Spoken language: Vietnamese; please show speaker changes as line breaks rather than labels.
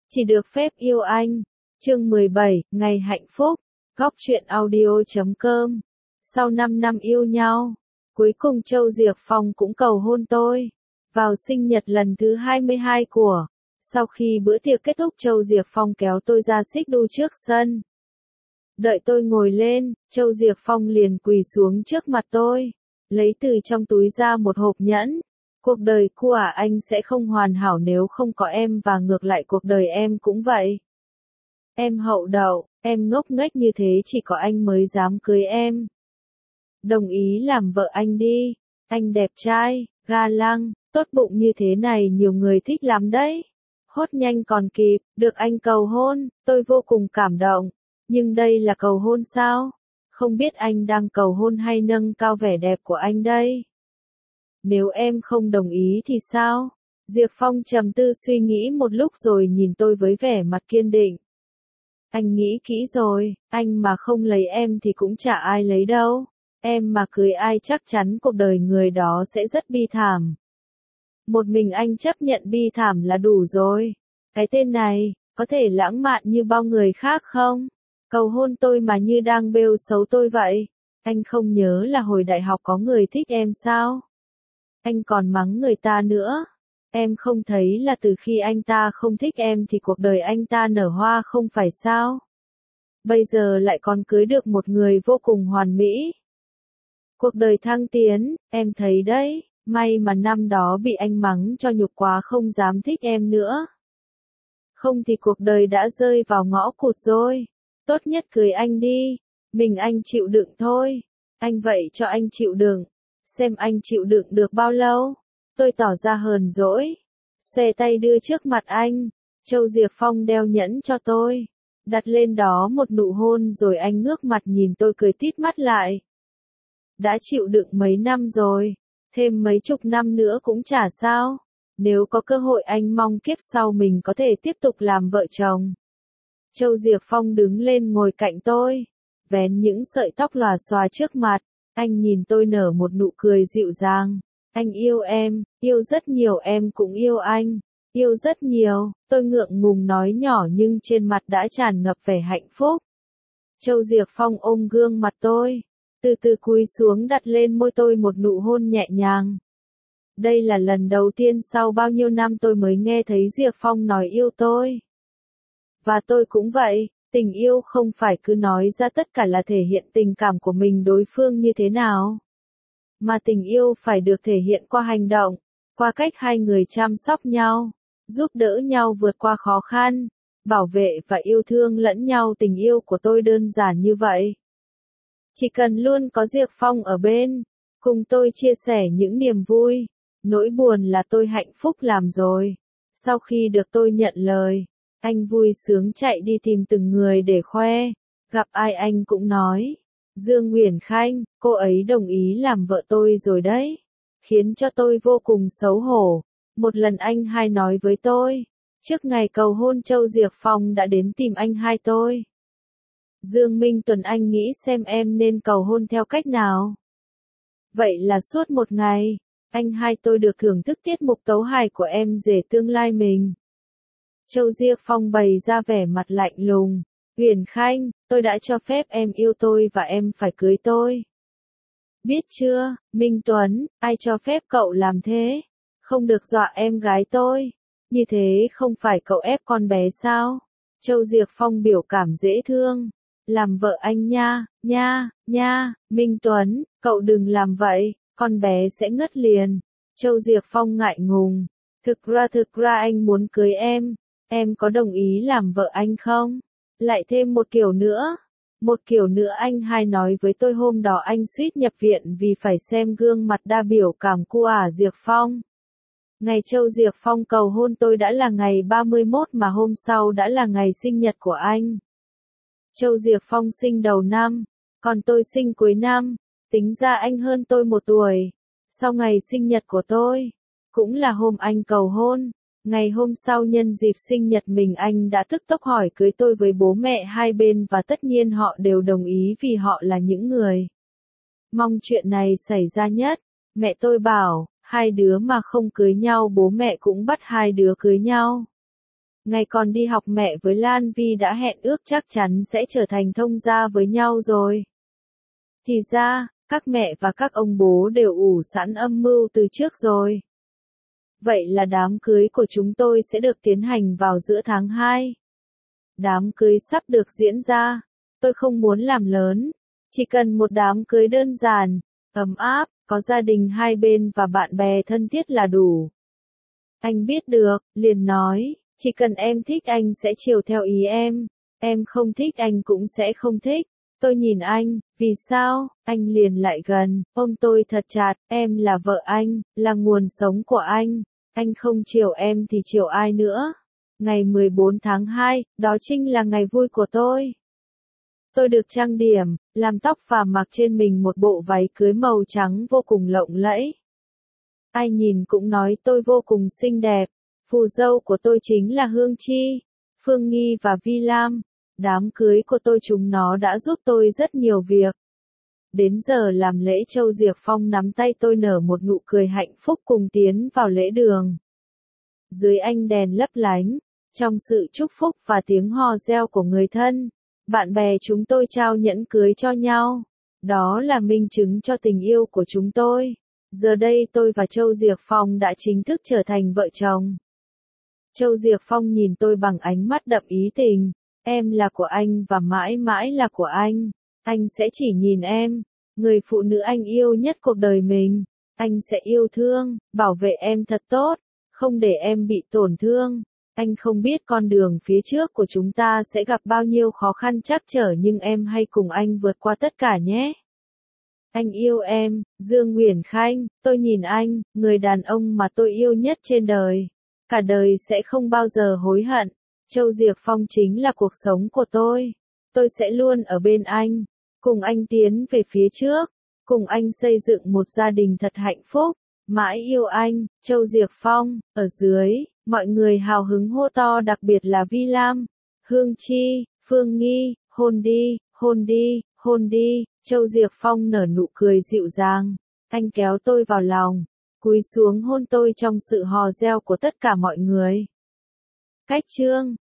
Chỉ được phép yêu anh. Chương 17, ngày hạnh phúc. Góc truyện audio.com. Sau 5 năm yêu nhau, cuối cùng Châu Diệc Phong cũng cầu hôn tôi. Vào sinh nhật lần thứ 22 của. Sau khi bữa tiệc kết thúc, Châu Diệc Phong kéo tôi ra xích đu trước sân. Đợi tôi ngồi lên, Châu Diệc Phong liền quỳ xuống trước mặt tôi, lấy từ trong túi ra một hộp nhẫn. Cuộc đời của anh sẽ không hoàn hảo nếu không có em, và ngược lại cuộc đời em cũng vậy. Em hậu đậu, em ngốc nghếch như thế chỉ có anh mới dám cưới em. Đồng ý làm vợ anh đi, anh đẹp trai, ga lăng, tốt bụng như thế này nhiều người thích lắm đấy. Hốt nhanh còn kịp, được anh cầu hôn, tôi vô cùng cảm động. Nhưng đây là cầu hôn sao? Không biết anh đang cầu hôn hay nâng cao vẻ đẹp của anh đây? Nếu em không đồng ý thì sao? Diệc Phong trầm tư suy nghĩ một lúc rồi nhìn tôi với vẻ mặt kiên định. Anh nghĩ kỹ rồi, anh mà không lấy em thì cũng chả ai lấy đâu. Em mà cưới ai chắc chắn cuộc đời người đó sẽ rất bi thảm. Một mình anh chấp nhận bi thảm là đủ rồi. Cái tên này, có thể lãng mạn như bao người khác không? Cầu hôn tôi mà như đang bêu xấu tôi vậy. Anh không nhớ là hồi đại học có người thích em sao? Anh còn mắng người ta nữa. Em không thấy là từ khi anh ta không thích em thì cuộc đời anh ta nở hoa không phải sao? Bây giờ lại còn cưới được một người vô cùng hoàn mỹ. Cuộc đời thăng tiến, em thấy đấy, may mà năm đó bị anh mắng cho nhục quá không dám thích em nữa. Không thì cuộc đời đã rơi vào ngõ cụt rồi. Tốt nhất cưới anh đi, mình anh chịu đựng thôi. Anh vậy cho anh chịu đựng, xem anh chịu đựng được bao lâu. Tôi tỏ ra hờn dỗi, xòe tay đưa trước mặt anh. Châu Diệc Phong đeo nhẫn cho tôi, đặt lên đó một nụ hôn rồi anh ngước mặt nhìn tôi cười tít mắt lại. Đã chịu đựng mấy năm rồi, thêm mấy chục năm nữa cũng chả sao. Nếu có cơ hội anh mong kiếp sau mình có thể tiếp tục làm vợ chồng. Châu Diệc Phong đứng lên ngồi cạnh tôi, vén những sợi tóc lòa xòa trước mặt. Anh nhìn tôi nở một nụ cười dịu dàng. Anh yêu em, yêu rất nhiều, em cũng yêu anh. Yêu rất nhiều, tôi ngượng ngùng nói nhỏ nhưng trên mặt đã tràn ngập vẻ hạnh phúc. Châu Diệc Phong ôm gương mặt tôi, từ từ cúi xuống đặt lên môi tôi một nụ hôn nhẹ nhàng. Đây là lần đầu tiên sau bao nhiêu năm tôi mới nghe thấy Diệc Phong nói yêu tôi. Và tôi cũng vậy, tình yêu không phải cứ nói ra tất cả là thể hiện tình cảm của mình đối phương như thế nào. Mà tình yêu phải được thể hiện qua hành động, qua cách hai người chăm sóc nhau, giúp đỡ nhau vượt qua khó khăn, bảo vệ và yêu thương lẫn nhau. Tình yêu của tôi đơn giản như vậy. Chỉ cần luôn có Diệc Phong ở bên, cùng tôi chia sẻ những niềm vui, nỗi buồn là tôi hạnh phúc làm rồi. Sau khi được tôi nhận lời, anh vui sướng chạy đi tìm từng người để khoe. Gặp ai anh cũng nói, Dương Uyển Khanh, cô ấy đồng ý làm vợ tôi rồi đấy. Khiến cho tôi vô cùng xấu hổ. Một lần anh hai nói với tôi, trước ngày cầu hôn Châu Diệc Phong đã đến tìm anh hai tôi. Dương Minh Tuấn, anh nghĩ xem em nên cầu hôn theo cách nào? Vậy là suốt một ngày, anh hai tôi được thưởng thức tiết mục tấu hài của em rể tương lai mình. Châu Diệc Phong bày ra vẻ mặt lạnh lùng. Uyển Khanh, tôi đã cho phép em yêu tôi và em phải cưới tôi. Biết chưa, Minh Tuấn, ai cho phép cậu làm thế? Không được dọa em gái tôi. Như thế không phải cậu ép con bé sao? Châu Diệc Phong biểu cảm dễ thương. Làm vợ anh nha, Minh Tuấn, cậu đừng làm vậy, con bé sẽ ngất liền. Châu Diệc Phong ngại ngùng. Thực ra anh muốn cưới em có đồng ý làm vợ anh không? Lại thêm một kiểu nữa anh hai nói với tôi hôm đó anh suýt nhập viện vì phải xem gương mặt đa biểu cảm của Diệc Phong. Ngày Châu Diệc Phong cầu hôn tôi đã là ngày 31 mà hôm sau đã là ngày sinh nhật của anh. Châu Diệc Phong sinh đầu năm, còn tôi sinh cuối năm, tính ra anh hơn tôi 1 tuổi. Sau ngày sinh nhật của tôi, cũng là hôm anh cầu hôn. Ngày hôm sau nhân dịp sinh nhật mình anh đã tức tốc hỏi cưới tôi với bố mẹ hai bên và tất nhiên họ đều đồng ý vì họ là những người mong chuyện này xảy ra nhất. Mẹ tôi bảo, hai đứa mà không cưới nhau bố mẹ cũng bắt hai đứa cưới nhau. Ngày còn đi học mẹ với Lan Vi đã hẹn ước chắc chắn sẽ trở thành thông gia với nhau rồi. Thì ra, các mẹ và các ông bố đều ủ sẵn âm mưu từ trước rồi. Vậy là đám cưới của chúng tôi sẽ được tiến hành vào giữa tháng 2. Đám cưới sắp được diễn ra. Tôi không muốn làm lớn. Chỉ cần một đám cưới đơn giản, ấm áp, có gia đình hai bên và bạn bè thân thiết là đủ. Anh biết được, liền nói, chỉ cần em thích anh sẽ chiều theo ý em không thích anh cũng sẽ không thích. Tôi nhìn anh, vì sao, anh liền lại gần, ôm tôi thật chặt, em là vợ anh, là nguồn sống của anh không chiều em thì chiều ai nữa. Ngày 14 tháng 2, đó chính là ngày vui của tôi. Tôi được trang điểm, làm tóc và mặc trên mình một bộ váy cưới màu trắng vô cùng lộng lẫy. Ai nhìn cũng nói tôi vô cùng xinh đẹp. Phù dâu của tôi chính là Hương Chi, Phương Nghi và Vi Lam. Đám cưới của tôi chúng nó đã giúp tôi rất nhiều việc. Đến giờ làm lễ Châu Diệc Phong nắm tay tôi nở một nụ cười hạnh phúc cùng tiến vào lễ đường. Dưới ánh đèn lấp lánh, trong sự chúc phúc và tiếng hò reo của người thân, bạn bè chúng tôi trao nhẫn cưới cho nhau. Đó là minh chứng cho tình yêu của chúng tôi. Giờ đây tôi và Châu Diệc Phong đã chính thức trở thành vợ chồng. Châu Diệc Phong nhìn tôi bằng ánh mắt đậm ý tình. Em là của anh và mãi mãi là của anh. Anh sẽ chỉ nhìn em, người phụ nữ anh yêu nhất cuộc đời mình. Anh sẽ yêu thương, bảo vệ em thật tốt, không để em bị tổn thương. Anh không biết con đường phía trước của chúng ta sẽ gặp bao nhiêu khó khăn trắc trở nhưng em hãy cùng anh vượt qua tất cả nhé. Anh yêu em, Dương Nguyễn Khanh, tôi nhìn anh, người đàn ông mà tôi yêu nhất trên đời. Cả đời sẽ không bao giờ hối hận. Châu Diệc Phong chính là cuộc sống của tôi. Tôi sẽ luôn ở bên anh, cùng anh tiến về phía trước, cùng anh xây dựng một gia đình thật hạnh phúc. Mãi yêu anh, Châu Diệc Phong. Ở dưới, mọi người hào hứng hô to, đặc biệt là Vi Lam, Hương Chi, Phương Nghi, hôn đi, hôn đi, hôn đi. Châu Diệc Phong nở nụ cười dịu dàng. Anh kéo tôi vào lòng, cúi xuống hôn tôi trong sự hò reo của tất cả mọi người. Cách chương